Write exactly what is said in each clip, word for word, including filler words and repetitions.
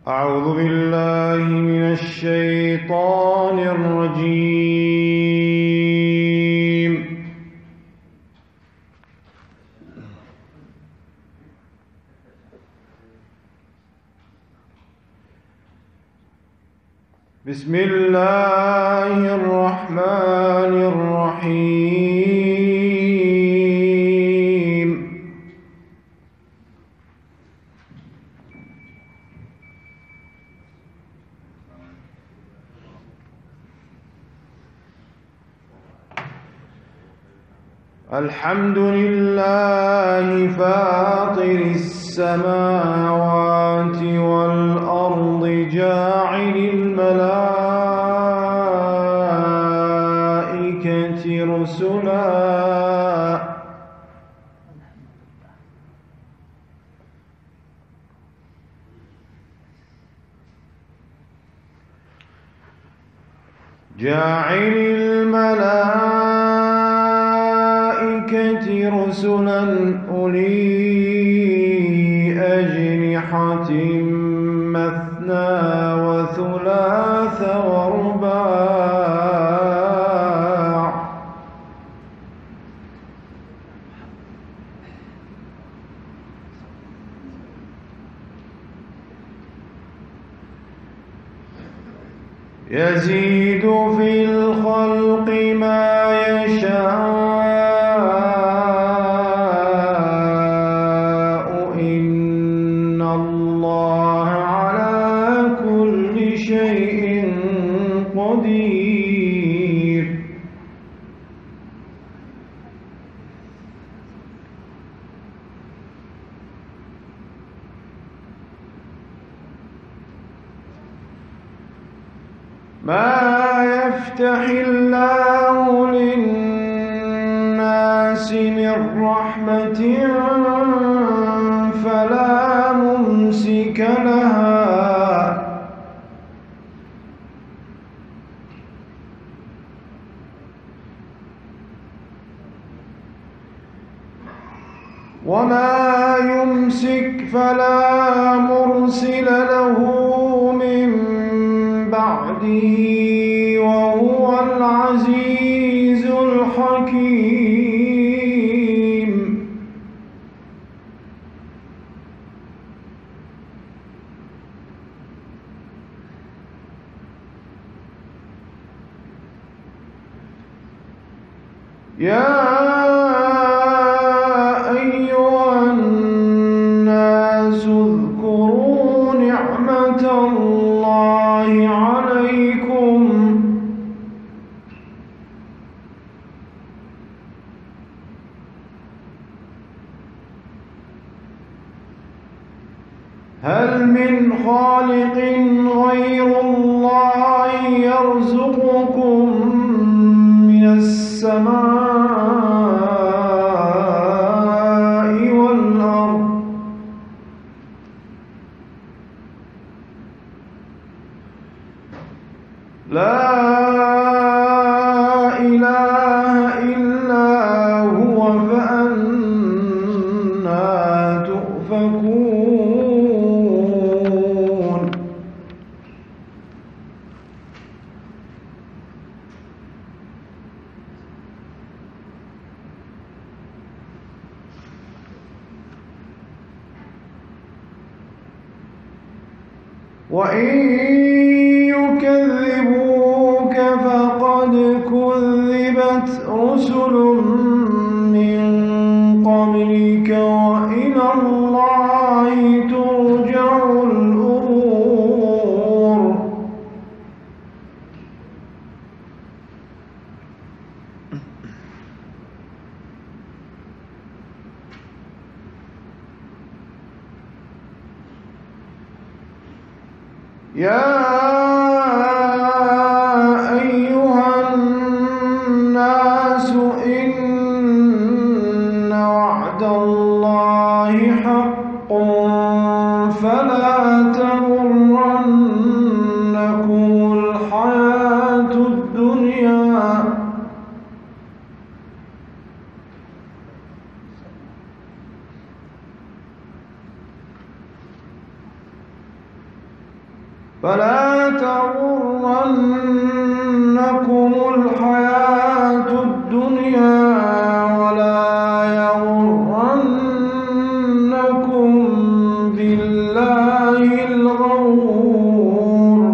أعوذ بالله من الشيطان الرجيم. بسم الله الرحمن الرحيم. الحمد لله فاطر السماوات والأرض جاعل الملائكة رسلا جاعل الملائكة رسلا أولي أجنحة مثنى وثلاث ورباع يزيد في الخلق ما يشاء إن الله على كل شيء قدير. ما يفتح الله للناس من رحمة فلا ممسك لها وما يمسك فلا مرسل له من بعده وهو العزيز الحكيم. يا أيها الناس اذكروا نعمة الله عليكم هل من خالق غير الله يرزقكم من السماء والأرض لا إله إلا هو فأنى تؤفكون. وإن يكذبوك فقد كذبت رسل من قبلك وإلى الله ترجع الأمور. يا أيها الناس إن وعد الله حق فلا تغرنكم الحياة الدنيا فلا تغرنكم الحياة الدنيا ولا يغرنكم بالله الغرور.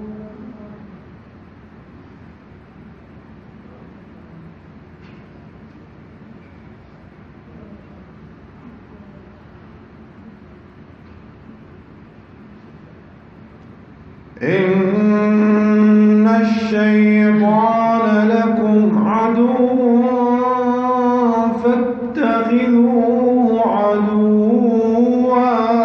إن الشيطان لكم عدو فاتخذوه عدوا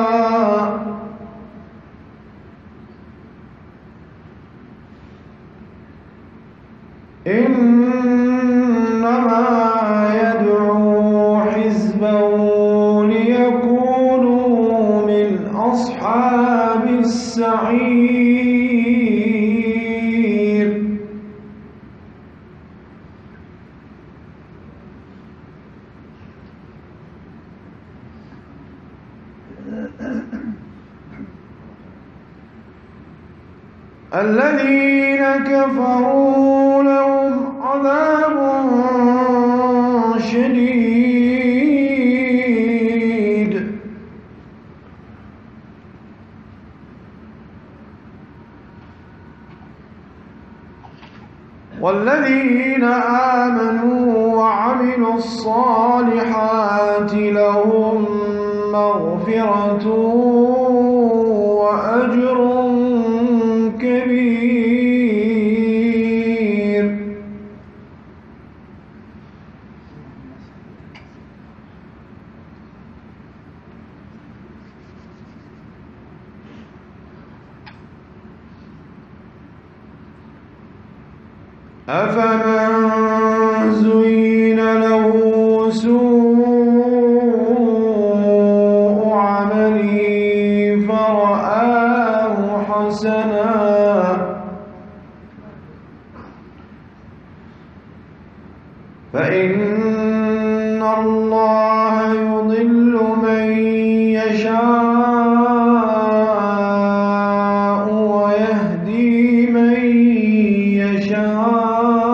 إنما يدعو حزبه ليكونوا من أصحاب السعير. الذين كفروا لهم عذاب شديد والذين آمنوا وعملوا الصالحات لهم مغفرة وأجر كبير. أفمن زين له سوء عمله فرآه حسنا فإن الله يضل من يشاء ويهدي من يشاء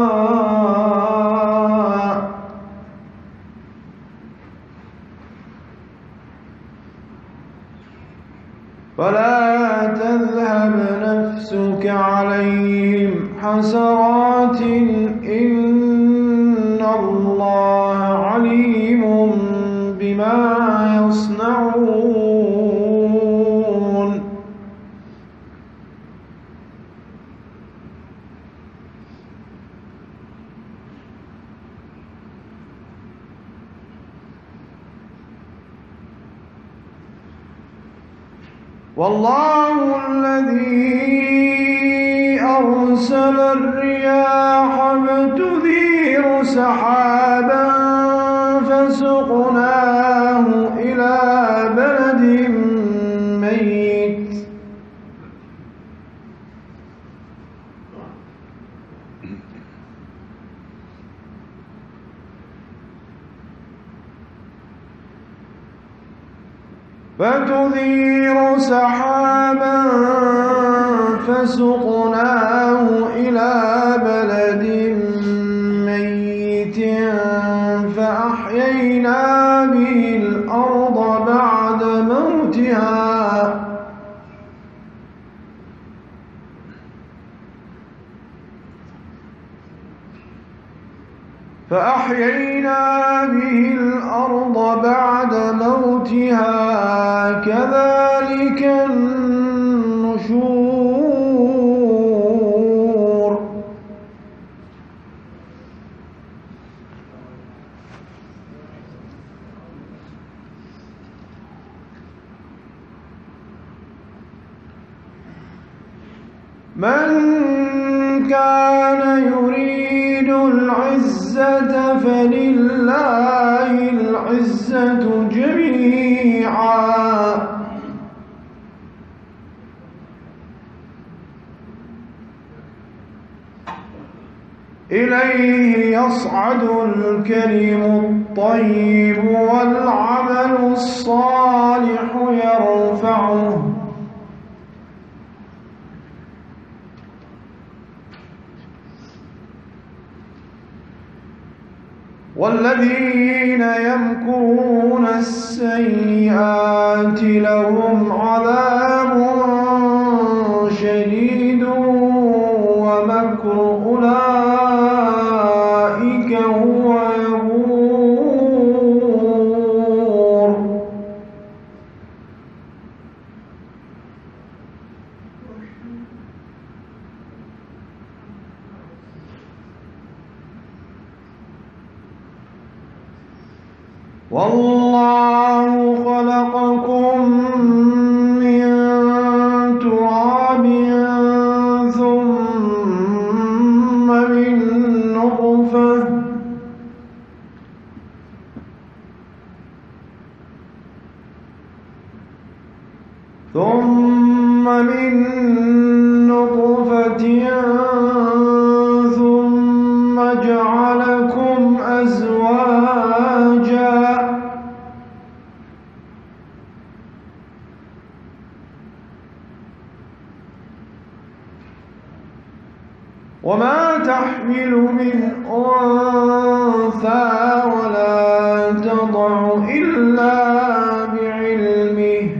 فلا تذهب نفسك عليهم حسرات إن الله عليم بما يصنعون. والله الذي أرسل الرياح فتثير سحابا فسقناه إلى بلد ميت فتثير سحابا فسقناه إلى بلد ميت فأحيينا به الأرض بعد موتها فأحيينا به الأرض بعد موتها كذلك النشور. من كان يريد العزة فلله العزة جميعا إليه يصعد الكلم الطيب والعمل الصالح يرفعه والذين يمكرون السيئات لهم عذاب شديد ومكر أولئك هو يبور. والله خلقكم من تراب ثم من نطفة ثم من نطفة ثم جعلكم أزواجا وما تحمل من أنثى ولا تضع إلا بعلمه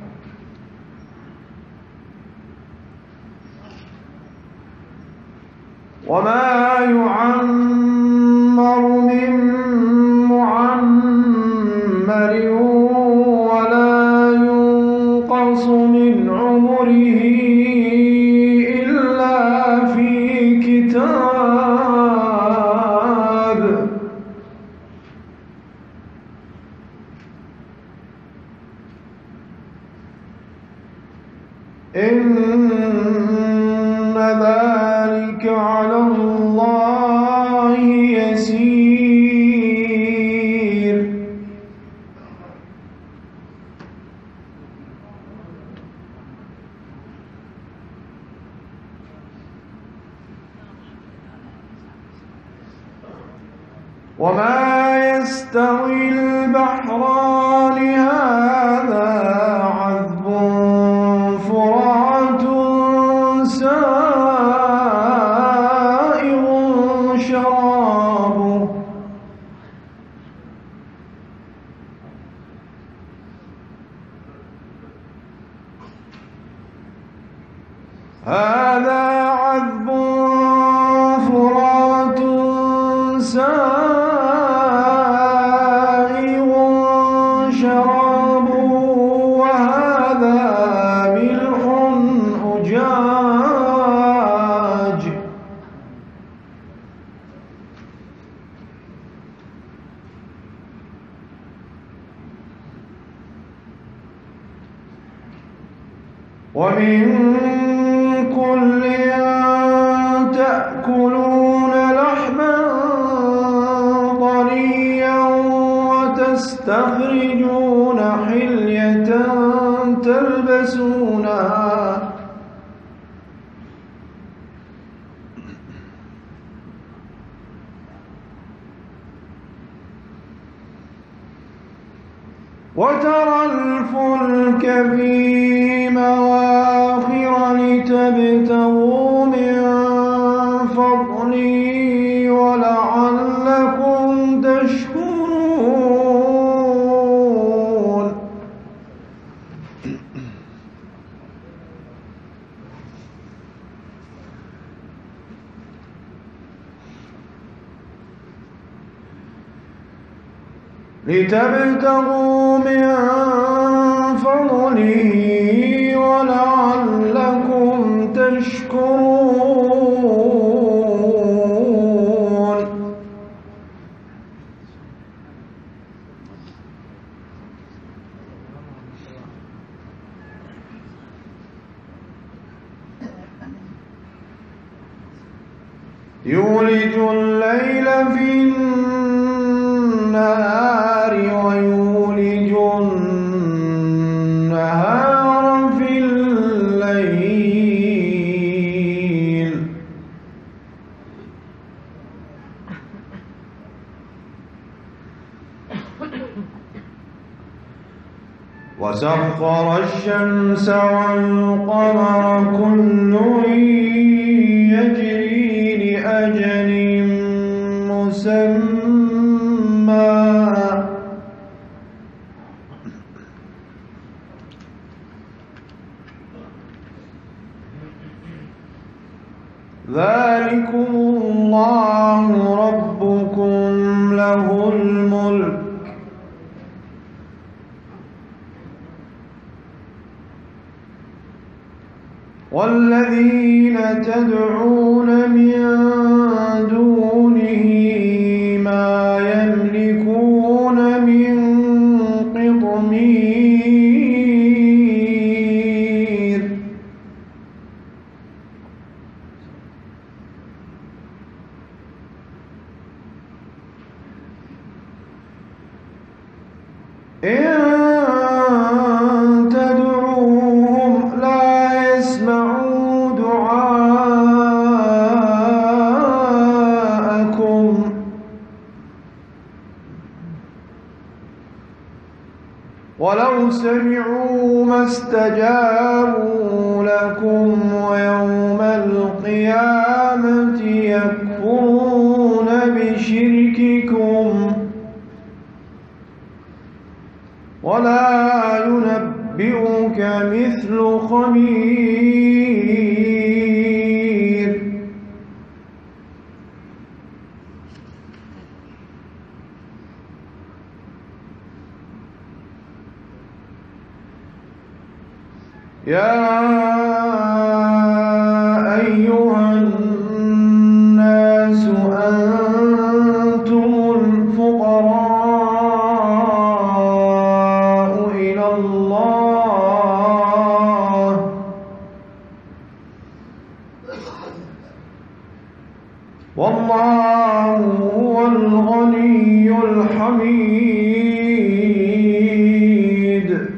وما يعمر من معمر ولا ينقص من عمره إلا في كتاب إن ذلك على الله يسير. وما يستوي البحران هذا عذب فرات سائغ شرابه هذا عذب فرات سائغ شرابه وهذا ملح أجاج ومن كل تأكلون لحما طريا وتستخرجون حلية تلبسونها وترى الفلك في مواخر لتبتغوا من فضله ولعلكم تشكرون. لتبتغوا من فضله ولعلكم تشكرون. يولج الليل في النهار ويولج النهار في الليل وسخر الشمس والقمر كل يجري لأجل مسمى ذلكم الله ربكم له الملك والذين تدعون من دونه ما يملكون من قطمير إن تدعوهم لا يسمعوا دعاءكم ولو سمعوا ما استجابوا لكم ويوم القيامة يكفرون بشرككم ولا ينبئك مثل خبير يا أيها الناس أنتم الفقراء إلى الله والله هو الغني الحميد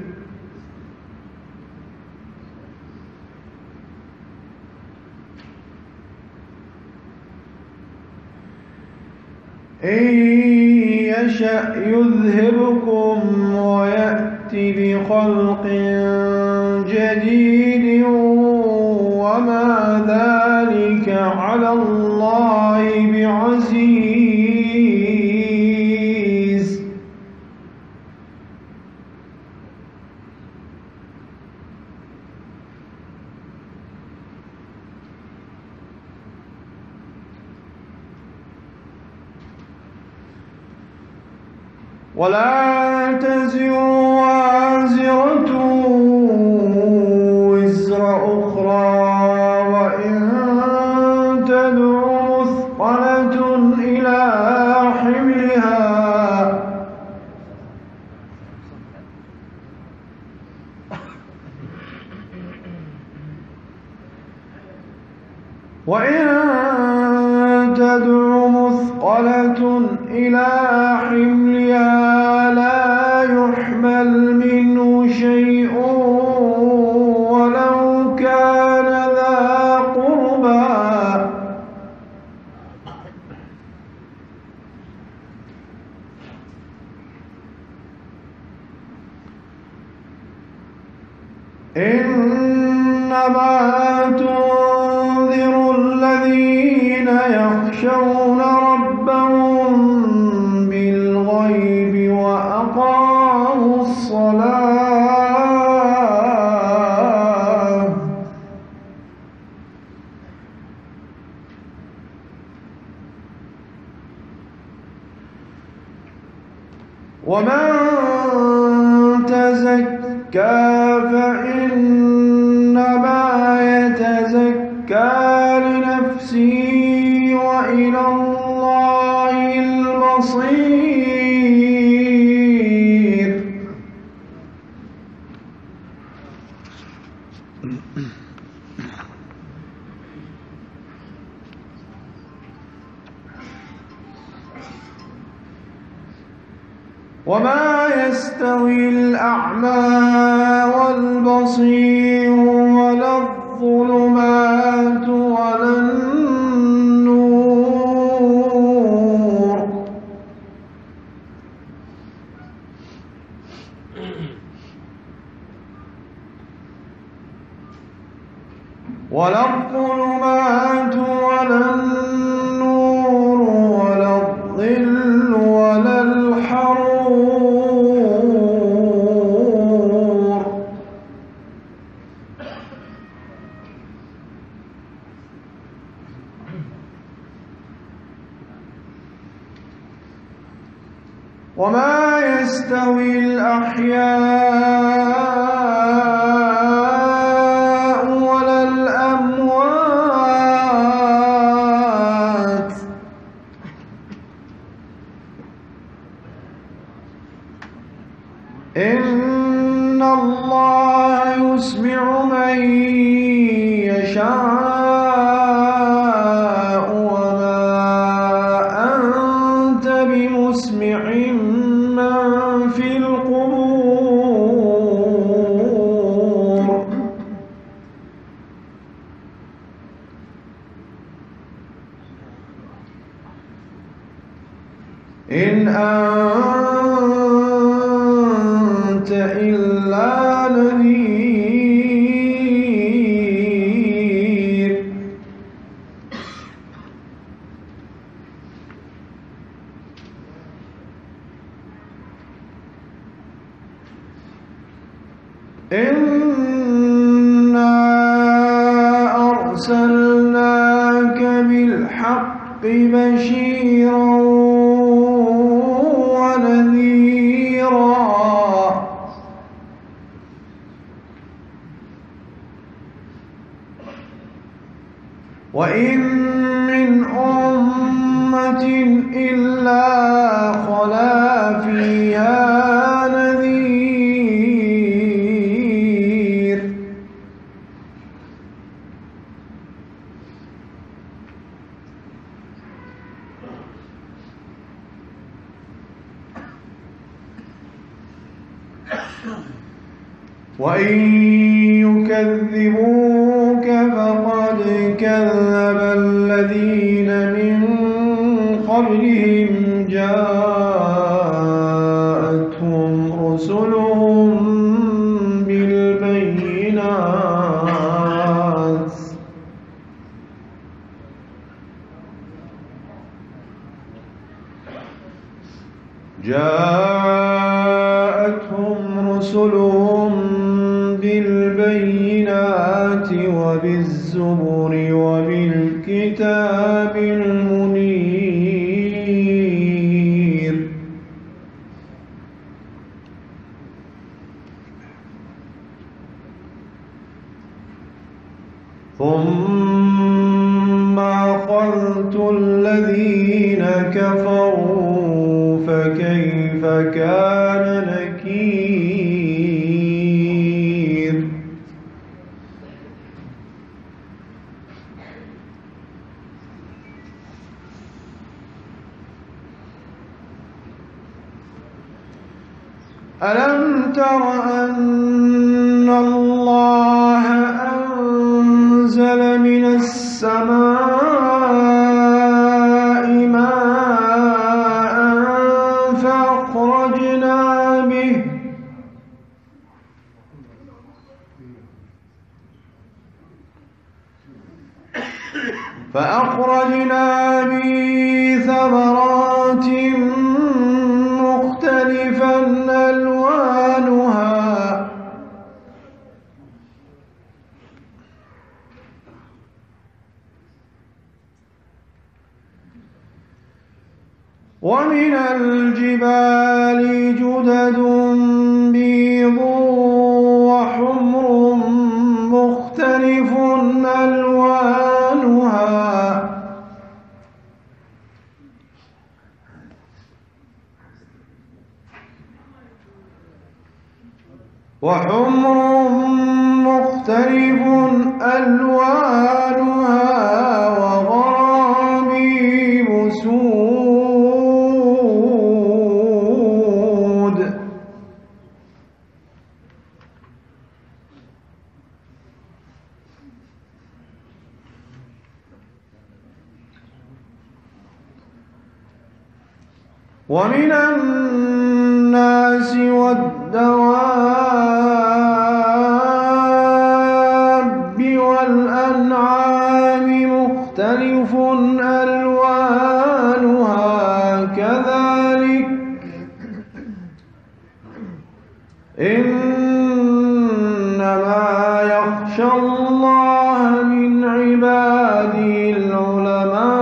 إن يشأ يذهبكم ويأتي بخلق جديد وما ذلك على الله بعزيز ولا تزر وازرة وزر أخرى وإن تدع مثقلة إلى حملها وإن تدع مثقلة إلى حملها لا يحمل منه شيء ولو كان ذا قربى إنما تنذر الذين يخشون ربهم بالغيب وأقاموا الصلاة ومن تزكى فإنما يتزكى لنفسه وإلى الله المصير وما يستوي الأعمى والبصير ولا الظلمات ولا النور ولا الظلمات ولا النور ولا الظل ولا الحرور يستوي الأحياء ولا الأموات إن الله يسمع من يشاء وما أنت بمسمع من في القبور إن أنت إلا نذير إنا أرسلناك بالحق بشيرا ونذيرا وإن من أمة إلا خلا فيها نذير وإن يكذبوك فقد كذب الذين من قبلهم جاءتهم رسلهم بالبينات جاءتهم رسلهم بالبينات وبالزبر وبالكتاب المنير ثم أخذت الذين كفروا فكيف كان نكير ألم تر أن الله أنزل من السماء ماء فأخرجنا به فأخرجنا به ثمرات مختلفا ألوانها ومن الجبال جدد بيض وحمر مختلف ألوانها وحمر مختلف ألوانها وغرابيب سود ومن الناس والدواب والأنعام مختلف ألوانها كذلك إنما يخشى الله من عباده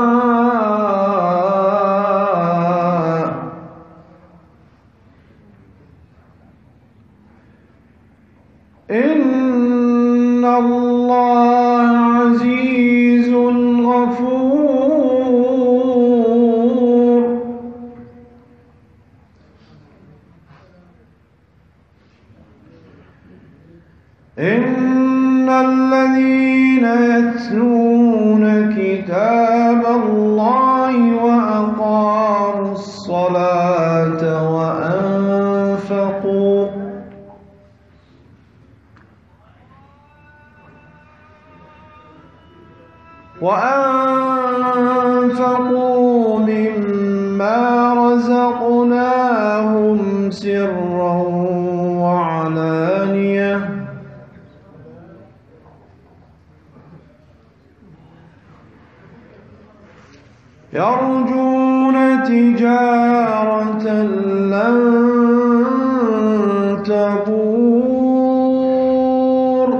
العلماء إن الذين يتلون كتاب الله وأقاموا الصلاة وأنفقوا وأنفقوا مما رزقناهم سرا وعلانية يرجون تجارة لن تبور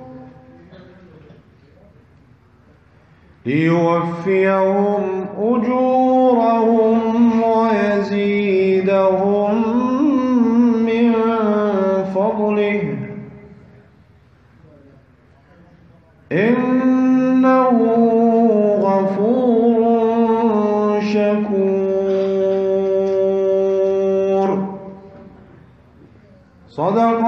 ليوفيهم أجورهم ويزيدهم من فضله إنه غفور شكور. صدق